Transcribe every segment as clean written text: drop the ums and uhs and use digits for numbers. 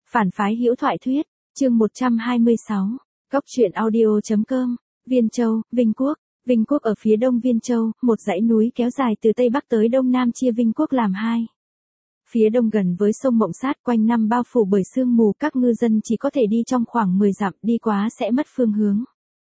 Phản phái hữu thoại thuyết, chương 126, Góc truyện audio.com, Viên Châu, Vinh Quốc. Vinh Quốc ở phía đông Viên Châu, một dãy núi kéo dài từ Tây Bắc tới Đông Nam chia Vinh Quốc làm hai. Phía đông gần với sông Mộng Sát quanh năm bao phủ bởi sương mù, các ngư dân chỉ có thể đi trong khoảng 10 dặm, đi quá sẽ mất phương hướng.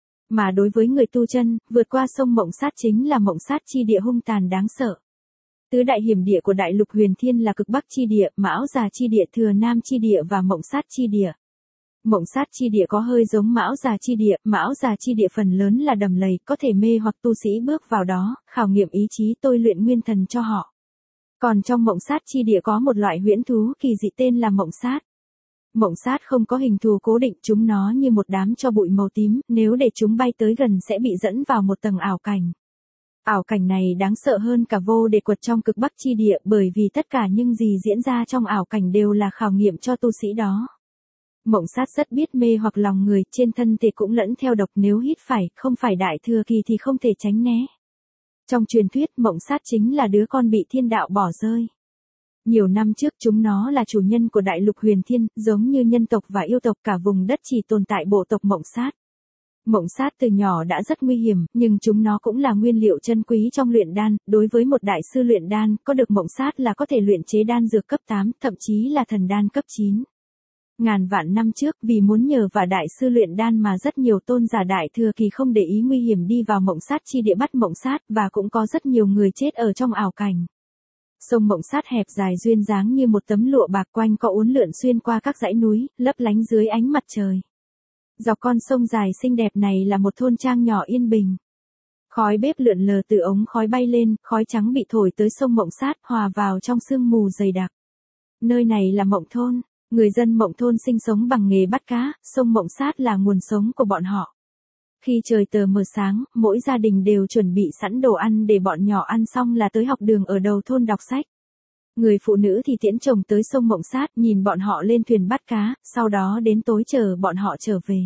Mà đối với người tu chân, vượt qua sông Mộng Sát chính là Mộng Sát chi địa hung tàn đáng sợ. Tứ đại hiểm địa của đại lục huyền thiên là Cực Bắc chi địa, Mão Già chi địa, Thừa Nam chi địa và Mộng Sát chi địa. Mộng Sát chi địa có hơi giống Mão Già chi địa, Mão Già chi địa phần lớn là đầm lầy, có thể mê hoặc tu sĩ bước vào đó, khảo nghiệm ý chí tôi luyện nguyên thần cho họ. Còn trong Mộng Sát chi địa có một loại huyễn thú kỳ dị tên là Mộng Sát. Mộng Sát không có hình thù cố định, chúng nó như một đám tro bụi màu tím, nếu để chúng bay tới gần sẽ bị dẫn vào một tầng ảo cảnh. Ảo cảnh này đáng sợ hơn cả vô địch quật trong Cực Bắc chi địa, bởi vì tất cả những gì diễn ra trong ảo cảnh đều là khảo nghiệm cho tu sĩ đó. Mộng Sát rất biết mê hoặc lòng người, trên thân thể cũng lẫn theo độc, nếu hít phải, không phải đại thừa kỳ thì không thể tránh né. Trong truyền thuyết, Mộng Sát chính là đứa con bị thiên đạo bỏ rơi. Nhiều năm trước chúng nó là chủ nhân của đại lục huyền thiên, giống như nhân tộc và yêu tộc, cả vùng đất chỉ tồn tại bộ tộc Mộng Sát. Mộng Sát từ nhỏ đã rất nguy hiểm, nhưng chúng nó cũng là nguyên liệu chân quý trong luyện đan, đối với một đại sư luyện đan, có được Mộng Sát là có thể luyện chế đan dược cấp 8, thậm chí là thần đan cấp 9. Ngàn vạn năm trước, vì muốn nhờ vào đại sư luyện đan mà rất nhiều tôn giả đại thừa kỳ không để ý nguy hiểm đi vào Mộng Sát chi địa bắt Mộng Sát, và cũng có rất nhiều người chết ở trong ảo cảnh. Sông Mộng Sát hẹp dài duyên dáng như một tấm lụa bạc, quanh co uốn lượn xuyên qua các dãy núi, lấp lánh dưới ánh mặt trời. Dọc con sông dài xinh đẹp này là một thôn trang nhỏ yên bình. Khói bếp lượn lờ từ ống khói bay lên, khói trắng bị thổi tới sông Mộng Sát, hòa vào trong sương mù dày đặc. Nơi này là Mộng Thôn. Người dân Mộng Thôn sinh sống bằng nghề bắt cá, sông Mộng Sát là nguồn sống của bọn họ. Khi trời tờ mờ sáng, mỗi gia đình đều chuẩn bị sẵn đồ ăn để bọn nhỏ ăn xong là tới học đường ở đầu thôn đọc sách. Người phụ nữ thì tiễn chồng tới sông Mộng Sát, nhìn bọn họ lên thuyền bắt cá, sau đó đến tối chờ bọn họ trở về.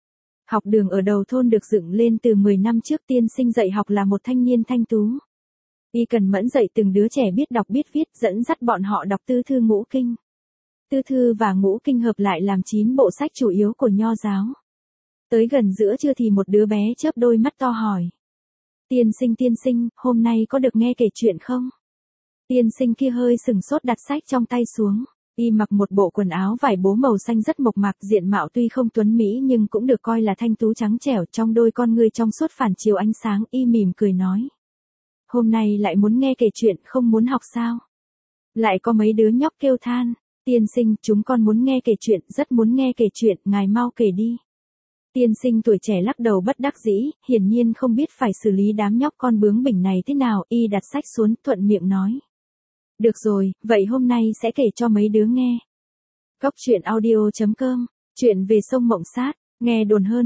Học đường ở đầu thôn được dựng lên từ 10 năm trước, tiên sinh dạy học là một thanh niên thanh tú. Y cần mẫn dạy từng đứa trẻ biết đọc biết viết, dẫn dắt bọn họ đọc Tư Thư Ngũ Kinh. Tư Thư và Ngũ Kinh hợp lại làm 9 bộ sách chủ yếu của Nho giáo. Tới gần giữa trưa thì một đứa bé chớp đôi mắt to hỏi. Tiên sinh, hôm nay có được nghe kể chuyện không? Tiên sinh kia hơi sừng sốt đặt sách trong tay xuống. Y mặc một bộ quần áo vải bố màu xanh rất mộc mạc, diện mạo tuy không tuấn mỹ nhưng cũng được coi là thanh tú trắng trẻo, trong đôi con ngươi trong suốt phản chiếu ánh sáng. Y mỉm cười nói. Hôm nay lại muốn nghe kể chuyện, không muốn học sao? Lại có mấy đứa nhóc kêu than. Tiên sinh, chúng con muốn nghe kể chuyện, rất muốn nghe kể chuyện, ngài mau kể đi. Tiên sinh tuổi trẻ lắc đầu bất đắc dĩ, hiển nhiên không biết phải xử lý đám nhóc con bướng bỉnh này thế nào. Y đặt sách xuống, thuận miệng nói. Được rồi, vậy hôm nay sẽ kể cho mấy đứa nghe. Góc truyện audio.com, chuyện về sông Mộng Sát. Nghe đồn hơn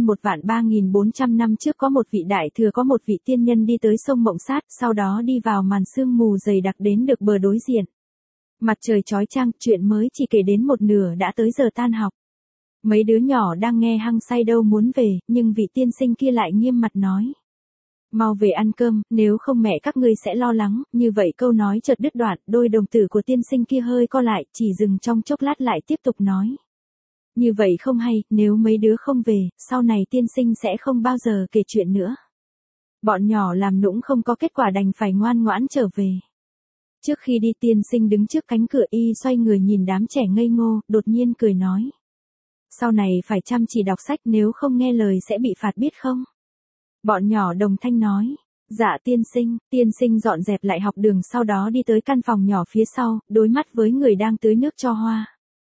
1.3400 năm trước có một vị đại thừa, có một vị tiên nhân đi tới sông Mộng Sát, sau đó đi vào màn sương mù dày đặc đến được bờ đối diện. Mặt trời chói chang, chuyện mới chỉ kể đến một nửa đã tới giờ tan học. Mấy đứa nhỏ đang nghe hăng say đâu muốn về, nhưng vị tiên sinh kia lại nghiêm mặt nói. Mau về ăn cơm, nếu không mẹ các ngươi sẽ lo lắng. Như vậy câu nói chợt đứt đoạn, đôi đồng tử của tiên sinh kia hơi co lại, chỉ dừng trong chốc lát lại tiếp tục nói. Như vậy không hay, nếu mấy đứa không về, sau này tiên sinh sẽ không bao giờ kể chuyện nữa. Bọn nhỏ làm nũng không có kết quả đành phải ngoan ngoãn trở về. Trước khi đi, tiên sinh đứng trước cánh cửa, y xoay người nhìn đám trẻ ngây ngô, đột nhiên cười nói. Sau này phải chăm chỉ đọc sách, nếu không nghe lời sẽ bị phạt biết không? Bọn nhỏ đồng thanh nói. Dạ tiên sinh dọn dẹp lại học đường, sau đó đi tới căn phòng nhỏ phía sau, đối mắt với người đang tưới nước cho hoa.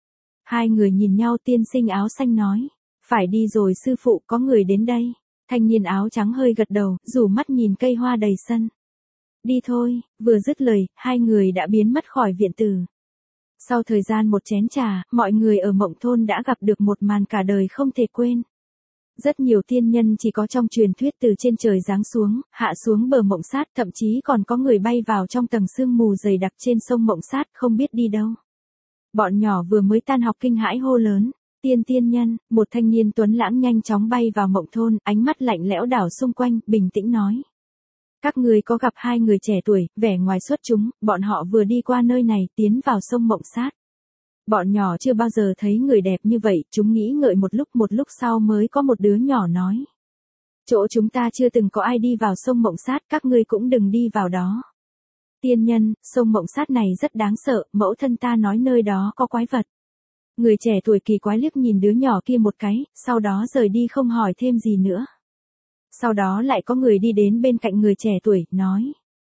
Hai người nhìn nhau, tiên sinh áo xanh nói. Phải đi rồi sư phụ, có người đến đây. Thanh niên áo trắng hơi gật đầu, rủ mắt nhìn cây hoa đầy sân. Đi thôi, vừa dứt lời, hai người đã biến mất khỏi viện tử. Sau thời gian một chén trà, mọi người ở Mộng Thôn đã gặp được một màn cả đời không thể quên. Rất nhiều tiên nhân chỉ có trong truyền thuyết từ trên trời giáng xuống, hạ xuống bờ Mộng Sát, thậm chí còn có người bay vào trong tầng sương mù dày đặc trên sông Mộng Sát, không biết đi đâu. Bọn nhỏ vừa mới tan học kinh hãi hô lớn. Tiên nhân, một thanh niên tuấn lãng nhanh chóng bay vào Mộng Thôn, ánh mắt lạnh lẽo đảo xung quanh, bình tĩnh nói. Các người có gặp hai người trẻ tuổi, vẻ ngoài xuất chúng, bọn họ vừa đi qua nơi này, tiến vào sông Mộng Sát. Bọn nhỏ chưa bao giờ thấy người đẹp như vậy, chúng nghĩ ngợi một lúc sau mới có một đứa nhỏ nói. Chỗ chúng ta chưa từng có ai đi vào sông Mộng Sát, các ngươi cũng đừng đi vào đó. Tiên nhân, sông Mộng Sát này rất đáng sợ, mẫu thân ta nói nơi đó có quái vật. Người trẻ tuổi kỳ quái liếc nhìn đứa nhỏ kia một cái, sau đó rời đi không hỏi thêm gì nữa. Sau đó lại có người đi đến bên cạnh người trẻ tuổi, nói.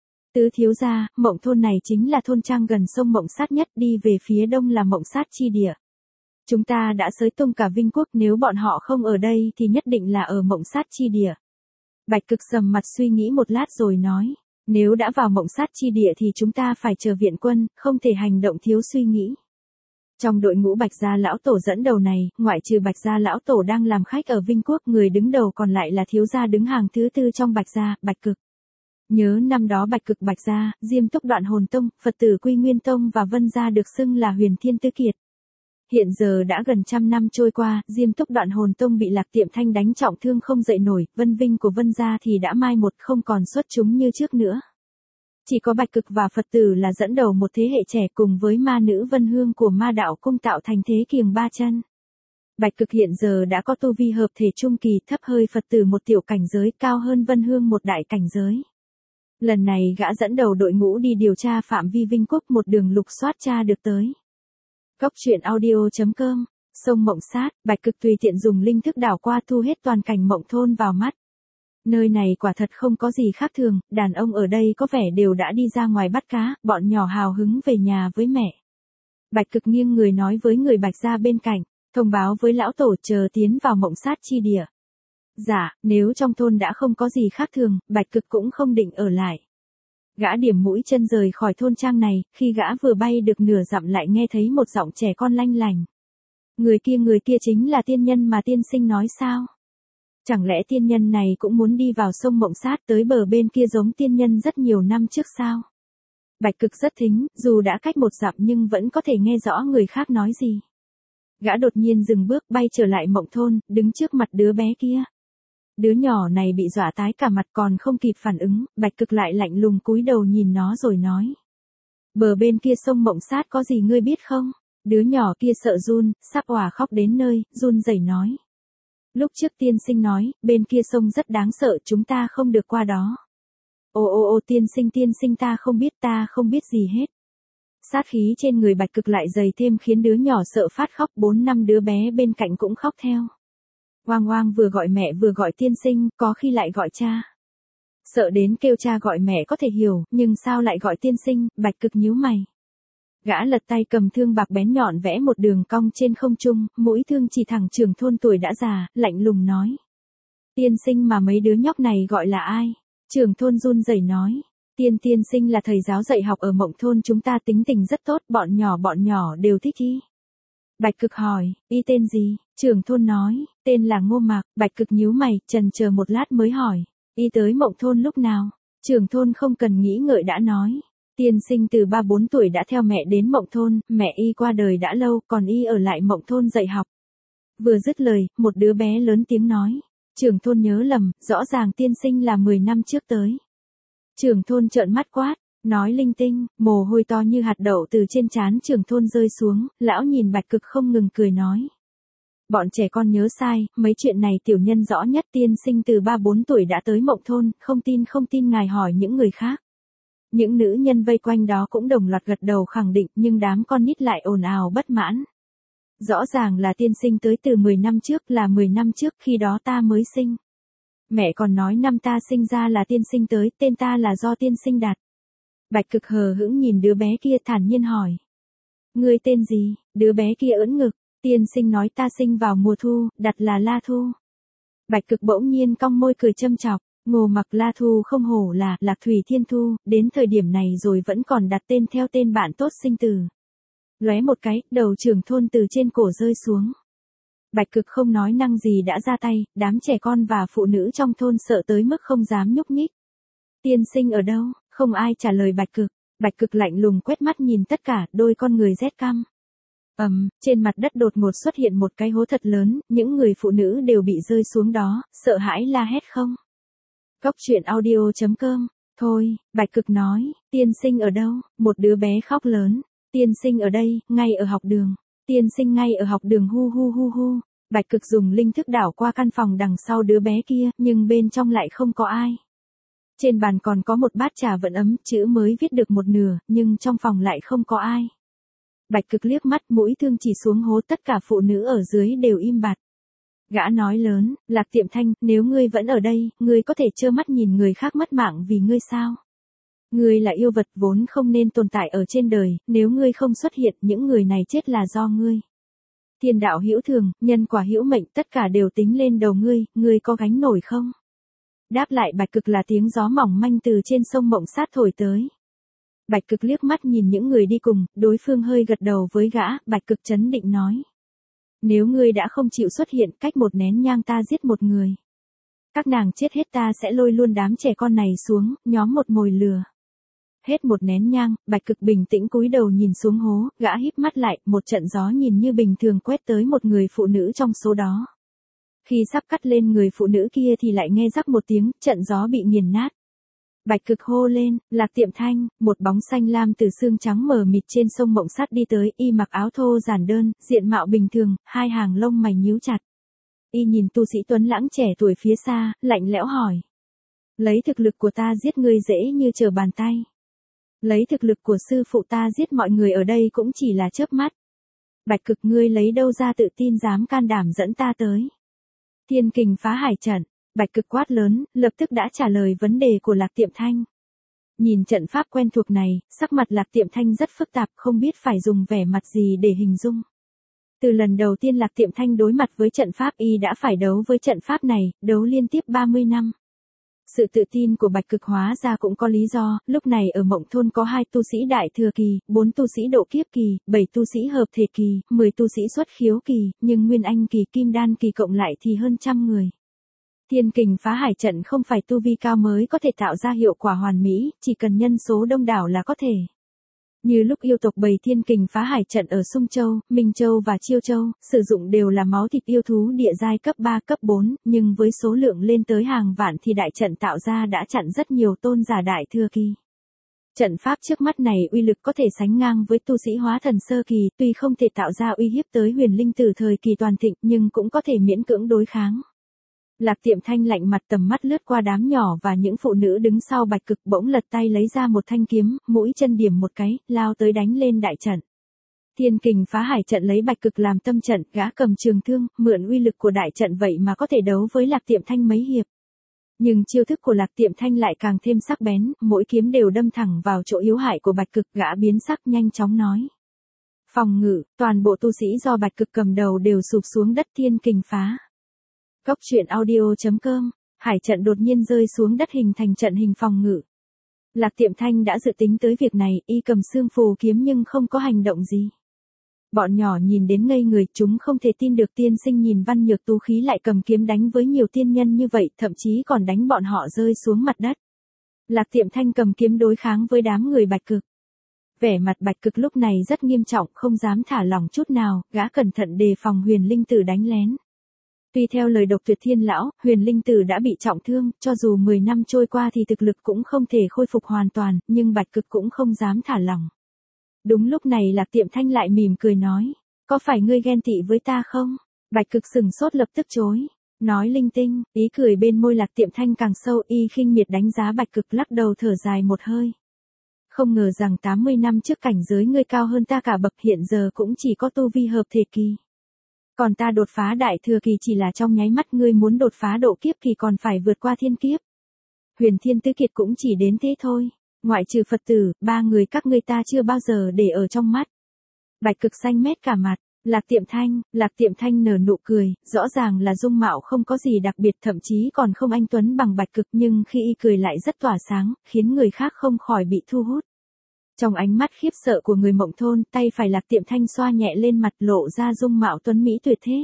Tứ thiếu gia, Mộng thôn này chính là thôn trang gần sông Mộng Sát nhất, đi về phía đông là Mộng Sát chi địa. Chúng ta đã xới tung cả Vinh Quốc, nếu bọn họ không ở đây thì nhất định là ở Mộng Sát chi địa. Bạch Cực sầm mặt suy nghĩ một lát rồi nói, nếu đã vào Mộng Sát chi địa thì chúng ta phải chờ viện quân, không thể hành động thiếu suy nghĩ. Trong đội ngũ Bạch gia lão tổ dẫn đầu này, ngoại trừ Bạch gia lão tổ đang làm khách ở Vinh Quốc, người đứng đầu còn lại là thiếu gia đứng hàng thứ tư trong Bạch gia, Bạch Cực. Nhớ năm đó Bạch Cực Bạch gia, Diêm Túc Đoạn Hồn Tông, Phật tử Quy Nguyên Tông và Vân gia được xưng là Huyền Thiên Tứ Kiệt. Hiện giờ đã gần 100 năm trôi qua, Diêm Túc Đoạn Hồn Tông bị Lạc Tiệm Thanh đánh trọng thương không dậy nổi, Vân vinh của Vân gia thì đã mai một, không còn xuất chúng như trước nữa. Chỉ có Bạch Cực và Phật tử là dẫn đầu một thế hệ trẻ cùng với ma nữ Vân Hương của ma đạo cung tạo thành thế kiềng ba chân. Bạch Cực hiện giờ đã có tu vi hợp thể trung kỳ, thấp hơi Phật tử một tiểu cảnh giới, cao hơn Vân Hương một đại cảnh giới. Lần này gã dẫn đầu đội ngũ đi điều tra phạm vi Vinh Quốc, một đường lục soát tra được tới. Cốc truyện audio.com, sông Mộng Sát, Bạch Cực tùy tiện dùng linh thức đảo qua thu hết toàn cảnh Mộng thôn vào mắt. Nơi này quả thật không có gì khác thường, đàn ông ở đây có vẻ đều đã đi ra ngoài bắt cá, bọn nhỏ hào hứng về nhà với mẹ. Bạch Cực nghiêng người nói với người Bạch gia bên cạnh, thông báo với lão tổ chờ tiến vào Mộng Sát chi địa. Dạ, nếu trong thôn đã không có gì khác thường, Bạch Cực cũng không định ở lại. Gã điểm mũi chân rời khỏi thôn trang này, khi gã vừa bay được nửa dặm lại nghe thấy một giọng trẻ con lanh lành. Người kia chính là tiên nhân mà tiên sinh nói sao? Chẳng lẽ tiên nhân này cũng muốn đi vào sông Mộng Sát tới bờ bên kia giống tiên nhân rất nhiều năm trước sao? Bạch Cực rất thính, dù đã cách một dặm nhưng vẫn có thể nghe rõ người khác nói gì. Gã đột nhiên dừng bước bay trở lại Mộng thôn, đứng trước mặt đứa bé kia. Đứa nhỏ này bị dọa tái cả mặt còn không kịp phản ứng, Bạch Cực lại lạnh lùng cúi đầu nhìn nó rồi nói. Bờ bên kia sông Mộng Sát có gì ngươi biết không? Đứa nhỏ kia sợ run, sắp òa khóc đến nơi, run rẩy nói. Lúc trước tiên sinh nói, bên kia sông rất đáng sợ, chúng ta không được qua đó. Ô tiên sinh ta không biết gì hết. Sát khí trên người Bạch Cực lại dày thêm khiến đứa nhỏ sợ phát khóc, 4-5 đứa bé bên cạnh cũng khóc theo. Oang vừa gọi mẹ vừa gọi tiên sinh, có khi lại gọi cha. Sợ đến kêu cha gọi mẹ có thể hiểu, nhưng sao lại gọi tiên sinh, Bạch Cực nhíu mày. Gã lật tay cầm thương bạc bén nhọn vẽ một đường cong trên không trung, mũi thương chỉ thẳng trưởng thôn tuổi đã già, lạnh lùng nói. Tiên sinh mà mấy đứa nhóc này gọi là ai? Trưởng thôn run rẩy nói. Tiên sinh là thầy giáo dạy học ở Mộng thôn chúng ta, tính tình rất tốt, bọn nhỏ đều thích y. Bạch Cực hỏi, y tên gì? Trưởng thôn nói, tên là Ngô Mạc. Bạch Cực nhíu mày, chần chờ một lát mới hỏi, y tới Mộng thôn lúc nào? Trưởng thôn không cần nghĩ ngợi đã nói. Tiên sinh từ 3-4 tuổi đã theo mẹ đến Mộng thôn, mẹ y qua đời đã lâu, còn y ở lại Mộng thôn dạy học. Vừa dứt lời, một đứa bé lớn tiếng nói. Trưởng thôn nhớ lầm, rõ ràng tiên sinh là 10 năm trước tới. Trưởng thôn trợn mắt quát, nói linh tinh, mồ hôi to như hạt đậu từ trên trán trưởng thôn rơi xuống, lão nhìn Bạch Cực không ngừng cười nói. Bọn trẻ con nhớ sai, mấy chuyện này tiểu nhân rõ nhất, tiên sinh từ 3-4 tuổi đã tới Mộng thôn, không tin ngài hỏi những người khác. Những nữ nhân vây quanh đó cũng đồng loạt gật đầu khẳng định, nhưng đám con nít lại ồn ào bất mãn. Rõ ràng là tiên sinh tới từ 10 năm trước, là 10 năm trước, khi đó ta mới sinh. Mẹ còn nói năm ta sinh ra là tiên sinh tới, tên ta là do tiên sinh đặt. Bạch Cực hờ hững nhìn đứa bé kia thản nhiên hỏi. Ngươi tên gì? Đứa bé kia ưỡn ngực, tiên sinh nói ta sinh vào mùa thu, đặt là La Thu. Bạch Cực bỗng nhiên cong môi cười châm chọc. Ngô Mặc La Thu không hổ là Lạc Thủy Thiên Thu, đến thời điểm này rồi vẫn còn đặt tên theo tên bạn tốt sinh từ. Lóe một cái, đầu trưởng thôn từ trên cổ rơi xuống. Bạch Cực không nói năng gì đã ra tay, đám trẻ con và phụ nữ trong thôn sợ tới mức không dám nhúc nhích. Tiên sinh ở đâu? Không ai trả lời Bạch Cực. Bạch Cực lạnh lùng quét mắt nhìn tất cả, đôi con người rét căm. Trên mặt đất đột ngột xuất hiện một cái hố thật lớn, những người phụ nữ đều bị rơi xuống đó, sợ hãi la hét không. Cốc truyện audio.com, thôi, Bạch Cực nói, tiên sinh ở đâu? Một đứa bé khóc lớn, tiên sinh ở đây, ngay ở học đường. Tiên sinh ngay ở học đường hu hu hu hu. Bạch Cực dùng linh thức đảo qua căn phòng đằng sau đứa bé kia, nhưng bên trong lại không có ai. Trên bàn còn có một bát trà vẫn ấm, chữ mới viết được một nửa, nhưng trong phòng lại không có ai. Bạch Cực liếc mắt, mũi thương chỉ xuống hố, tất cả phụ nữ ở dưới đều im bặt. Gã nói lớn, Lạc Tiệm Thanh, nếu ngươi vẫn ở đây, ngươi có thể trơ mắt nhìn người khác mất mạng vì ngươi sao? Ngươi là yêu vật vốn không nên tồn tại ở trên đời, nếu ngươi không xuất hiện, những người này chết là do ngươi. Thiên đạo hữu thường, nhân quả hữu mệnh, tất cả đều tính lên đầu ngươi có gánh nổi không? Đáp lại Bạch Cực là tiếng gió mỏng manh từ trên sông Mộng Sát thổi tới. Bạch Cực liếc mắt nhìn những người đi cùng, đối phương hơi gật đầu với gã, Bạch Cực trấn định nói. Nếu ngươi đã không chịu xuất hiện, cách một nén nhang ta giết một người. Các nàng chết hết ta sẽ lôi luôn đám trẻ con này xuống, nhóm một mồi lửa. Hết một nén nhang, Bạch Cực bình tĩnh cúi đầu nhìn xuống hố, gã híp mắt lại, một trận gió nhìn như bình thường quét tới một người phụ nữ trong số đó. Khi sắp cắt lên người phụ nữ kia thì lại nghe rắc một tiếng, trận gió bị nghiền nát. Bạch Cực hô lên, Lạc Tiệm Thanh, một bóng xanh lam từ xương trắng mờ mịt trên sông Mộng Sát đi tới, y mặc áo thô giản đơn, diện mạo bình thường, hai hàng lông mày nhíu chặt. Y nhìn tu sĩ tuấn lãng trẻ tuổi phía xa, lạnh lẽo hỏi. Lấy thực lực của ta giết ngươi dễ như trở bàn tay. Lấy thực lực của sư phụ ta giết mọi người ở đây cũng chỉ là chớp mắt. Bạch Cực, ngươi lấy đâu ra tự tin dám can đảm dẫn ta tới? Thiên kình phá hải trận. Bạch Cực quát lớn, lập tức đã trả lời vấn đề của Lạc Tiệm Thanh. Nhìn trận pháp quen thuộc này, sắc mặt Lạc Tiệm Thanh rất phức tạp, không biết phải dùng vẻ mặt gì để hình dung. Từ lần đầu tiên Lạc Tiệm Thanh đối mặt với trận pháp, y đã phải đấu với trận pháp này, đấu liên tiếp 30 năm. Sự tự tin của Bạch Cực hóa ra cũng có lý do, lúc này ở Mộng Thôn có 2 tu sĩ đại thừa kỳ, 4 tu sĩ độ kiếp kỳ, 7 tu sĩ hợp thể kỳ, 10 tu sĩ xuất khiếu kỳ, nhưng Nguyên Anh kỳ, Kim Đan kỳ cộng lại thì hơn 100 người. Thiên kình phá hải trận không phải tu vi cao mới có thể tạo ra hiệu quả hoàn mỹ, chỉ cần nhân số đông đảo là có thể. Như lúc yêu tộc bày thiên kình phá hải trận ở Sung Châu, Minh Châu và Chiêu Châu, sử dụng đều là máu thịt yêu thú địa giai cấp 3, cấp 4, nhưng với số lượng lên tới hàng vạn thì đại trận tạo ra đã chặn rất nhiều tôn giả đại thừa kỳ. Trận pháp trước mắt này uy lực có thể sánh ngang với tu sĩ hóa thần sơ kỳ, tuy không thể tạo ra uy hiếp tới huyền linh tử thời kỳ toàn thịnh nhưng cũng có thể miễn cưỡng đối kháng. Lạc Tiệm Thanh lạnh mặt, tầm mắt lướt qua đám nhỏ và những phụ nữ đứng sau Bạch Cực, bỗng lật tay lấy ra một thanh kiếm, mũi chân điểm một cái, lao tới đánh lên đại trận. Thiên kình phá hải trận lấy Bạch Cực làm tâm trận, gã cầm trường thương, mượn uy lực của đại trận vậy mà có thể đấu với Lạc Tiệm Thanh mấy hiệp. Nhưng chiêu thức của Lạc Tiệm Thanh lại càng thêm sắc bén, mỗi kiếm đều đâm thẳng vào chỗ yếu hại của Bạch Cực, gã biến sắc nhanh chóng nói. Phòng ngự, toàn bộ tu sĩ do Bạch Cực cầm đầu đều sụp xuống đất. Thiên kình phá. Góc truyện audio.com, hải trận đột nhiên rơi xuống đất hình thành trận hình phòng ngự. Lạc Tiệm Thanh đã dự tính tới việc này, y cầm xương phù kiếm nhưng không có hành động gì. Bọn nhỏ nhìn đến ngây người, chúng không thể tin được tiên sinh nhìn văn nhược tú khí lại cầm kiếm đánh với nhiều tiên nhân như vậy, thậm chí còn đánh bọn họ rơi xuống mặt đất. Lạc Tiệm Thanh cầm kiếm đối kháng với đám người Bạch Cực. Vẻ mặt Bạch Cực lúc này rất nghiêm trọng, không dám thả lỏng chút nào, gã cẩn thận đề phòng huyền linh tử đánh lén. Tuy theo lời Độc Tuyệt Thiên lão, huyền linh tử đã bị trọng thương, cho dù 10 năm trôi qua thì thực lực cũng không thể khôi phục hoàn toàn, nhưng Bạch Cực cũng không dám thả lỏng. Đúng lúc này Lạc Tiệm Thanh lại mỉm cười nói, có phải ngươi ghen tị với ta không? Bạch Cực sừng sốt lập tức chối, nói linh tinh, ý cười bên môi Lạc Tiệm Thanh càng sâu, y khinh miệt đánh giá Bạch Cực, lắc đầu thở dài một hơi. Không ngờ rằng 80 năm trước cảnh giới ngươi cao hơn ta cả bậc, hiện giờ cũng chỉ có tu vi hợp thể kỳ. Còn ta đột phá đại thừa kỳ chỉ là trong nháy mắt, ngươi muốn đột phá độ kiếp kỳ còn phải vượt qua thiên kiếp. Huyền Thiên Tứ Kiệt cũng chỉ đến thế thôi, ngoại trừ Phật tử, 3 người các ngươi ta chưa bao giờ để ở trong mắt. Bạch Cực xanh mét cả mặt, Lạc Tiệm Thanh nở nụ cười, rõ ràng là dung mạo không có gì đặc biệt, thậm chí còn không anh tuấn bằng Bạch Cực, nhưng khi y cười lại rất tỏa sáng, khiến người khác không khỏi bị thu hút. Trong ánh mắt khiếp sợ của người Mộng Thôn, tay phải Lạc Tiệm Thanh xoa nhẹ lên mặt, lộ ra dung mạo tuấn mỹ tuyệt thế.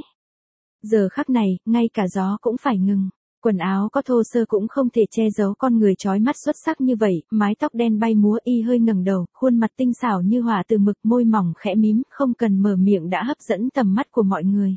Giờ khắc này, ngay cả gió cũng phải ngừng. Quần áo có thô sơ cũng không thể che giấu con người chói mắt xuất sắc như vậy, mái tóc đen bay múa, y hơi ngẩng đầu, khuôn mặt tinh xảo như họa từ mực, môi mỏng khẽ mím, không cần mở miệng đã hấp dẫn tầm mắt của mọi người.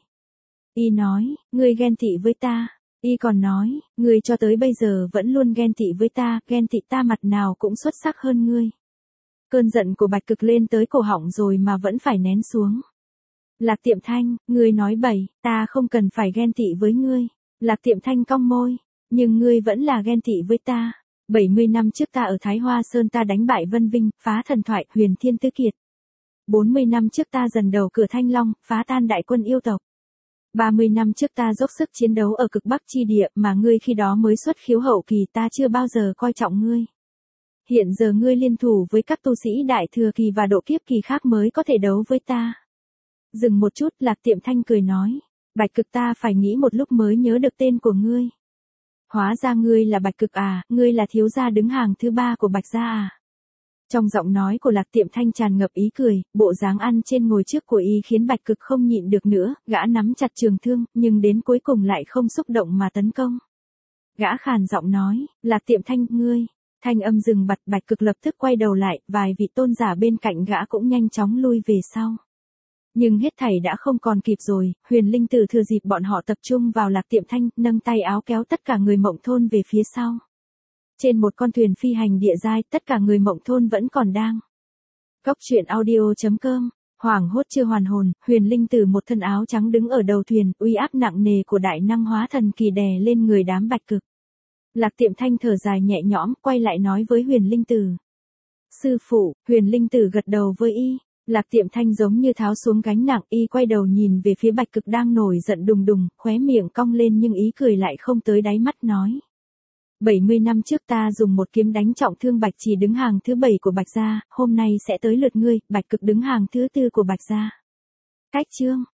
Y nói, ngươi ghen tị với ta. Y còn nói, ngươi cho tới bây giờ vẫn luôn ghen tị với ta, ghen tị ta mặt nào cũng xuất sắc hơn ngươi. Cơn giận của Bạch Cực lên tới cổ họng rồi mà vẫn phải nén xuống. Lạc Tiệm Thanh, ngươi nói bậy, ta không cần phải ghen tị với ngươi. Lạc Tiệm Thanh cong môi, nhưng ngươi vẫn là ghen tị với ta. 70 năm trước ta ở Thái Hoa Sơn ta đánh bại Vân Vinh, phá thần thoại, huyền thiên tứ kiệt. 40 năm trước ta dần đầu cửa Thanh Long, phá tan đại quân yêu tộc. 30 năm trước ta dốc sức chiến đấu ở cực Bắc chi địa mà ngươi khi đó mới xuất khiếu hậu kỳ, ta chưa bao giờ coi trọng ngươi. Hiện giờ ngươi liên thủ với các tu sĩ đại thừa kỳ và độ kiếp kỳ khác mới có thể đấu với ta. Dừng một chút, Lạc Tiệm Thanh cười nói. Bạch Cực, ta phải nghĩ một lúc mới nhớ được tên của ngươi. Hóa ra ngươi là Bạch Cực à, ngươi là thiếu gia đứng hàng thứ 3 của Bạch gia à. Trong giọng nói của Lạc Tiệm Thanh tràn ngập ý cười, bộ dáng ăn trên ngồi trước của y khiến Bạch Cực không nhịn được nữa, gã nắm chặt trường thương, nhưng đến cuối cùng lại không xúc động mà tấn công. Gã khàn giọng nói, Lạc Tiệm Thanh, ngươi. Thanh âm dừng bặt, Bạch Cực lập tức quay đầu lại, vài vị tôn giả bên cạnh gã cũng nhanh chóng lui về sau. Nhưng hết thảy đã không còn kịp rồi, Huyền Linh Tử thừa dịp bọn họ tập trung vào Lạc Tiệm Thanh, nâng tay áo kéo tất cả người Mộng Thôn về phía sau. Trên một con thuyền phi hành địa giai, tất cả người Mộng Thôn vẫn còn đang. Góc truyện audio.com, hoảng hốt chưa hoàn hồn, Huyền Linh Tử một thân áo trắng đứng ở đầu thuyền, uy áp nặng nề của đại năng hóa thần kỳ đè lên người đám Bạch Cực. Lạc Tiệm Thanh thở dài nhẹ nhõm, quay lại nói với Huyền Linh Tử. Sư phụ, Huyền Linh Tử gật đầu với y. Lạc Tiệm Thanh giống như tháo xuống gánh nặng, y quay đầu nhìn về phía Bạch Cực đang nổi giận đùng đùng, khóe miệng cong lên nhưng ý cười lại không tới đáy mắt, nói. 70 năm trước ta dùng một kiếm đánh trọng thương Bạch Chỉ đứng hàng thứ 7 của Bạch gia, hôm nay sẽ tới lượt ngươi, Bạch Cực đứng hàng thứ 4 của Bạch gia. Cách chương.